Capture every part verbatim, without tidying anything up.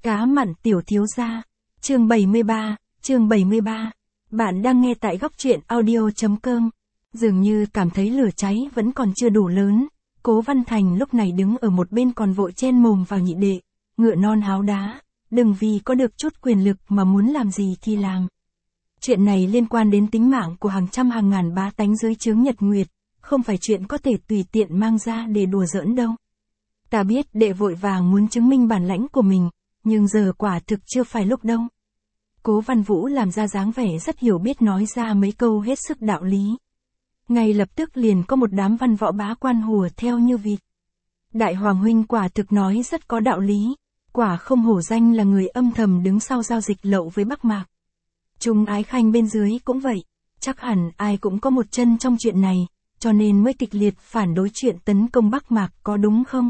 Cá mặn tiểu thiếu gia. Chương bảy mươi ba, chương bảy mươi ba. Bạn đang nghe tại góc truyện audio.com. Dường như cảm thấy lửa cháy vẫn còn chưa đủ lớn, Cố Văn Thành lúc này đứng ở một bên còn vội chen mồm vào nhị đệ, ngựa non háo đá, đừng vì có được chút quyền lực mà muốn làm gì thì làm. Chuyện này liên quan đến tính mạng của hàng trăm hàng ngàn bá tánh dưới trướng Nhật Nguyệt, không phải chuyện có thể tùy tiện mang ra để đùa giỡn đâu. Ta biết đệ vội vàng muốn chứng minh bản lãnh của mình, nhưng giờ quả thực chưa phải lúc đâu. Cố Văn Vũ làm ra dáng vẻ rất hiểu biết nói ra mấy câu hết sức đạo lý. Ngay lập tức liền có một đám văn võ bá quan hùa theo như vịt. Đại Hoàng huynh quả thực nói rất có đạo lý, quả không hổ danh là người âm thầm đứng sau giao dịch lậu với Bắc Mạc. Trung Ái Khanh bên dưới cũng vậy, chắc hẳn ai cũng có một chân trong chuyện này, cho nên mới kịch liệt phản đối chuyện tấn công Bắc Mạc, có đúng không?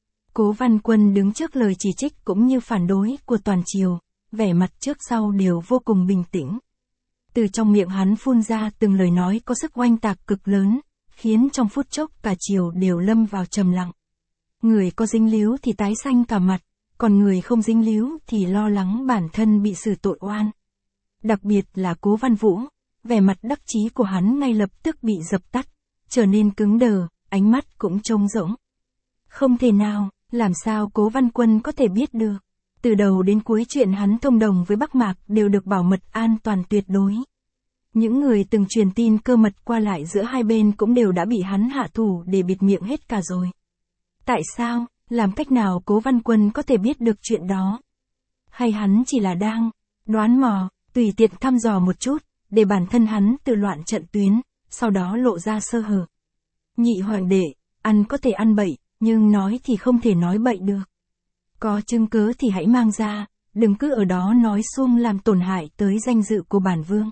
Cố Văn Quân đứng trước lời chỉ trích cũng như phản đối của toàn triều, vẻ mặt trước sau đều vô cùng bình tĩnh. Từ trong miệng hắn phun ra từng lời nói có sức oanh tạc cực lớn, khiến trong phút chốc cả triều đều lâm vào trầm lặng. Người có dính líu thì tái xanh cả mặt, còn người không dính líu thì lo lắng bản thân bị xử tội oan. Đặc biệt là Cố Văn Vũ, vẻ mặt đắc chí của hắn ngay lập tức bị dập tắt, trở nên cứng đờ, ánh mắt cũng trống rỗng. Không thể nào, làm sao Cố Văn Quân có thể biết được? Từ đầu đến cuối chuyện hắn thông đồng với Bắc Mạc đều được bảo mật an toàn tuyệt đối. Những người từng truyền tin cơ mật qua lại giữa hai bên cũng đều đã bị hắn hạ thủ để bịt miệng hết cả rồi. Tại sao, làm cách nào Cố Văn Quân có thể biết được chuyện đó? Hay hắn chỉ là đang đoán mò, tùy tiện thăm dò một chút, để bản thân hắn tự loạn trận tuyến, sau đó lộ ra sơ hở. Nhị hoàng đệ, ăn có thể ăn bậy, nhưng nói thì không thể nói bậy được. Có chứng cứ thì hãy mang ra, đừng cứ ở đó nói suông làm tổn hại tới danh dự của bản vương.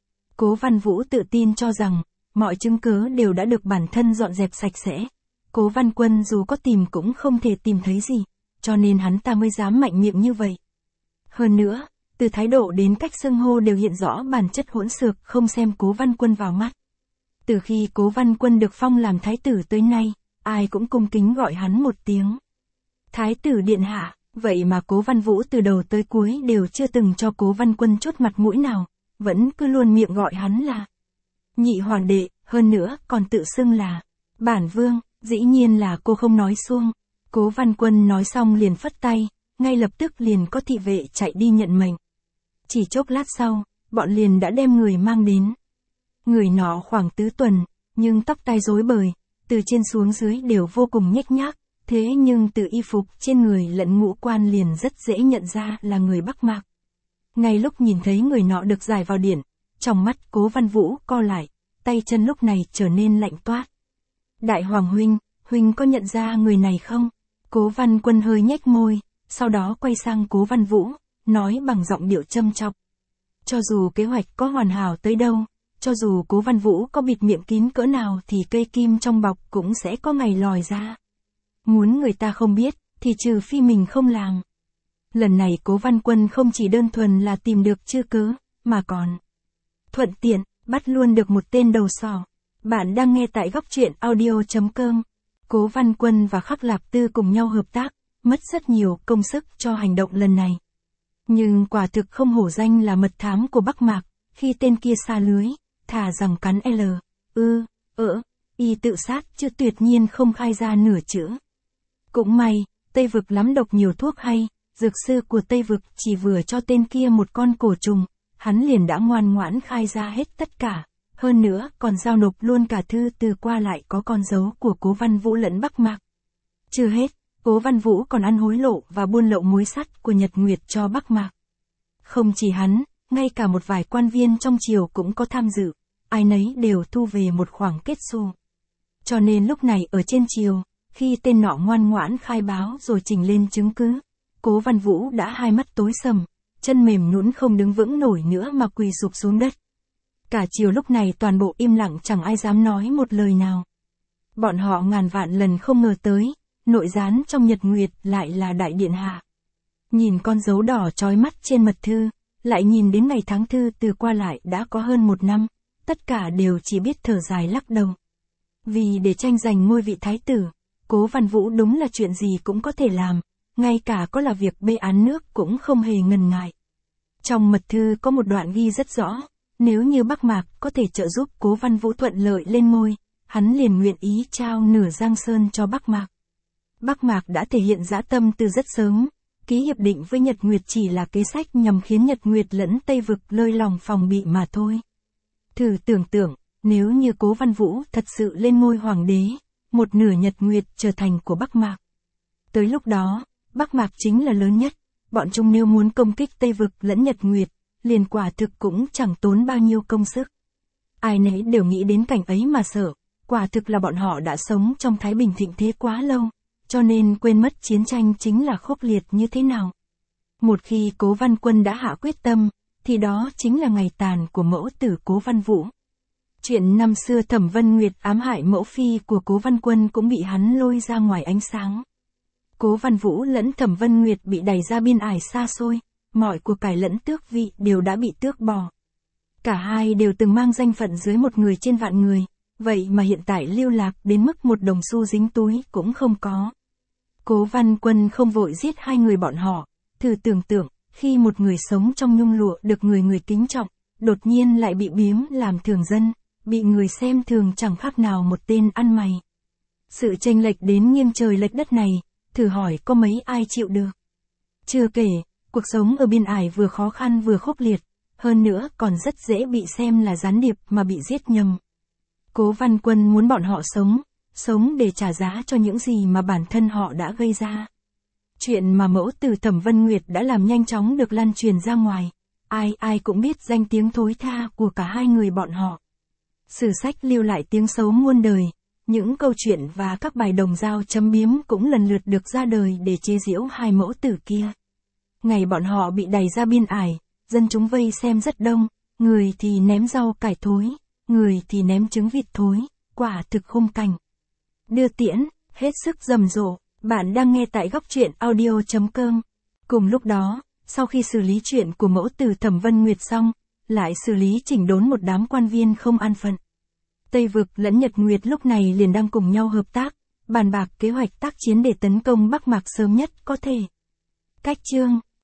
Cố Văn Vũ tự tin cho rằng, mọi chứng cứ đều đã được bản thân dọn dẹp sạch sẽ. Cố Văn Quân dù có tìm cũng không thể tìm thấy gì, cho nên hắn ta mới dám mạnh miệng như vậy. Hơn nữa, từ thái độ đến cách xưng hô đều hiện rõ bản chất hỗn xược không xem Cố Văn Quân vào mắt. Từ khi Cố Văn Quân được phong làm thái tử tới nay, ai cũng cung kính gọi hắn một tiếng Thái tử điện hạ, vậy mà Cố Văn Vũ từ đầu tới cuối đều chưa từng cho Cố Văn Quân chút mặt mũi nào, vẫn cứ luôn miệng gọi hắn là nhị hoàng đệ, hơn nữa còn tự xưng là bản vương, dĩ nhiên là cô không nói suông. Cố Văn Quân nói xong liền phất tay, ngay lập tức liền có thị vệ chạy đi nhận mệnh. Chỉ chốc lát sau, bọn liền đã đem người mang đến. Người nọ khoảng tứ tuần, nhưng tóc tai rối bời, từ trên xuống dưới đều vô cùng nhếch nhác, thế nhưng từ y phục trên người lẫn ngũ quan liền rất dễ nhận ra là người Bắc Mạc. Ngay lúc nhìn thấy người nọ được giải vào điện, trong mắt Cố Văn Vũ co lại, tay chân lúc này trở nên lạnh toát. Đại Hoàng huynh, huynh có nhận ra người này không? Cố Văn Quân hơi nhếch môi, sau đó quay sang Cố Văn Vũ, nói bằng giọng điệu châm chọc. Cho dù kế hoạch có hoàn hảo tới đâu, cho dù Cố Văn Vũ có bịt miệng kín cỡ nào thì cây kim trong bọc cũng sẽ có ngày lòi ra. Muốn người ta không biết, thì trừ phi mình không làm. Lần này Cố Văn Quân không chỉ đơn thuần là tìm được chứng cứ, mà còn thuận tiện, bắt luôn được một tên đầu sỏ. Bạn đang nghe tại góc truyện audio.com. Cố Văn Quân và Khắc Lạp Tư cùng nhau hợp tác, mất rất nhiều công sức cho hành động lần này. Nhưng quả thực không hổ danh là mật thám của Bắc Mạc, khi tên kia xa lưới, thà rằng cắn L, ư, ỡ, y tự sát chứ tuyệt nhiên không khai ra nửa chữ. Cũng may, Tây Vực lắm độc nhiều thuốc hay, dược sư của Tây Vực chỉ vừa cho tên kia một con cổ trùng, hắn liền đã ngoan ngoãn khai ra hết tất cả, hơn nữa còn giao nộp luôn cả thư từ qua lại có con dấu của Cố Văn Vũ lẫn Bắc Mạc. Chưa hết, Cố Văn Vũ còn ăn hối lộ và buôn lậu muối sắt của Nhật Nguyệt cho Bắc Mạc. Không chỉ hắn, ngay cả một vài quan viên trong triều cũng có tham dự, ai nấy đều thu về một khoản kết xu. Cho nên lúc này ở trên triều, khi tên nọ ngoan ngoãn khai báo rồi trình lên chứng cứ, Cố Văn Vũ đã hai mắt tối sầm, chân mềm nhũn không đứng vững nổi nữa mà quỳ sụp xuống đất. Cả triều lúc này toàn bộ im lặng, chẳng ai dám nói một lời nào. Bọn họ ngàn vạn lần không ngờ tới, nội gián trong Nhật Nguyệt lại là đại điện hạ. Nhìn con dấu đỏ chói mắt trên mật thư, lại nhìn đến ngày tháng thư từ qua lại đã có hơn một năm, tất cả đều chỉ biết thở dài lắc đầu. Vì để tranh giành ngôi vị thái tử, Cố Văn Vũ đúng là chuyện gì cũng có thể làm, ngay cả có là việc bê án nước cũng không hề ngần ngại. Trong mật thư có một đoạn ghi rất rõ, nếu như Bắc Mạc có thể trợ giúp Cố Văn Vũ thuận lợi lên ngôi, hắn liền nguyện ý trao nửa Giang Sơn cho Bắc Mạc. Bắc Mạc đã thể hiện dã tâm từ rất sớm, ký hiệp định với Nhật Nguyệt chỉ là kế sách nhằm khiến Nhật Nguyệt lẫn Tây Vực lơi lòng phòng bị mà thôi. Thử tưởng tượng, nếu như Cố Văn Vũ thật sự lên ngôi hoàng đế, một nửa Nhật Nguyệt trở thành của Bắc Mạc. Tới lúc đó, Bắc Mạc chính là lớn nhất, bọn chúng nếu muốn công kích Tây Vực lẫn Nhật Nguyệt, liền quả thực cũng chẳng tốn bao nhiêu công sức. Ai nấy đều nghĩ đến cảnh ấy mà sợ, quả thực là bọn họ đã sống trong thái bình thịnh thế quá lâu, cho nên quên mất chiến tranh chính là khốc liệt như thế nào. Một khi Cố Văn Quân đã hạ quyết tâm, thì đó chính là ngày tàn của mẫu tử Cố Văn Vũ. Chuyện năm xưa Thẩm Vân Nguyệt ám hại mẫu phi của Cố Văn Quân cũng bị hắn lôi ra ngoài ánh sáng. Cố Văn Vũ lẫn Thẩm Vân Nguyệt bị đẩy ra biên ải xa xôi, mọi của cải lẫn tước vị đều đã bị tước bỏ. Cả hai đều từng mang danh phận dưới một người trên vạn người, vậy mà hiện tại lưu lạc đến mức một đồng xu dính túi cũng không có. Cố Văn Quân không vội giết hai người bọn họ, thử tưởng tượng, khi một người sống trong nhung lụa được người người kính trọng, đột nhiên lại bị biếm làm thường dân, bị người xem thường chẳng khác nào một tên ăn mày. Sự chênh lệch đến nghiêng trời lệch đất này, thử hỏi có mấy ai chịu được. Chưa kể, cuộc sống ở biên ải vừa khó khăn vừa khốc liệt, hơn nữa còn rất dễ bị xem là gián điệp mà bị giết nhầm. Cố Văn Quân muốn bọn họ sống, sống để trả giá cho những gì mà bản thân họ đã gây ra. Chuyện mà mẫu tử Thẩm Vân Nguyệt đã làm nhanh chóng được lan truyền ra ngoài, ai ai cũng biết danh tiếng thối tha của cả hai người bọn họ. Sử sách lưu lại tiếng xấu muôn đời, những câu chuyện và các bài đồng dao châm biếm cũng lần lượt được ra đời để chế giễu hai mẫu tử kia. Ngày bọn họ bị đày ra biên ải, dân chúng vây xem rất đông, người thì ném rau cải thối, người thì ném trứng vịt thối, quả thực khung cảnh. Đưa tiễn, hết sức rầm rộ, bạn đang nghe tại góc truyện audio chấm com. Cùng lúc đó, sau khi xử lý chuyện của mẫu tử Thẩm Vân Nguyệt xong, lại xử lý chỉnh đốn một đám quan viên không an phận. Tây Vực lẫn Nhật Nguyệt lúc này liền đang cùng nhau hợp tác, bàn bạc kế hoạch tác chiến để tấn công Bắc Mạc sớm nhất có thể. Cách chương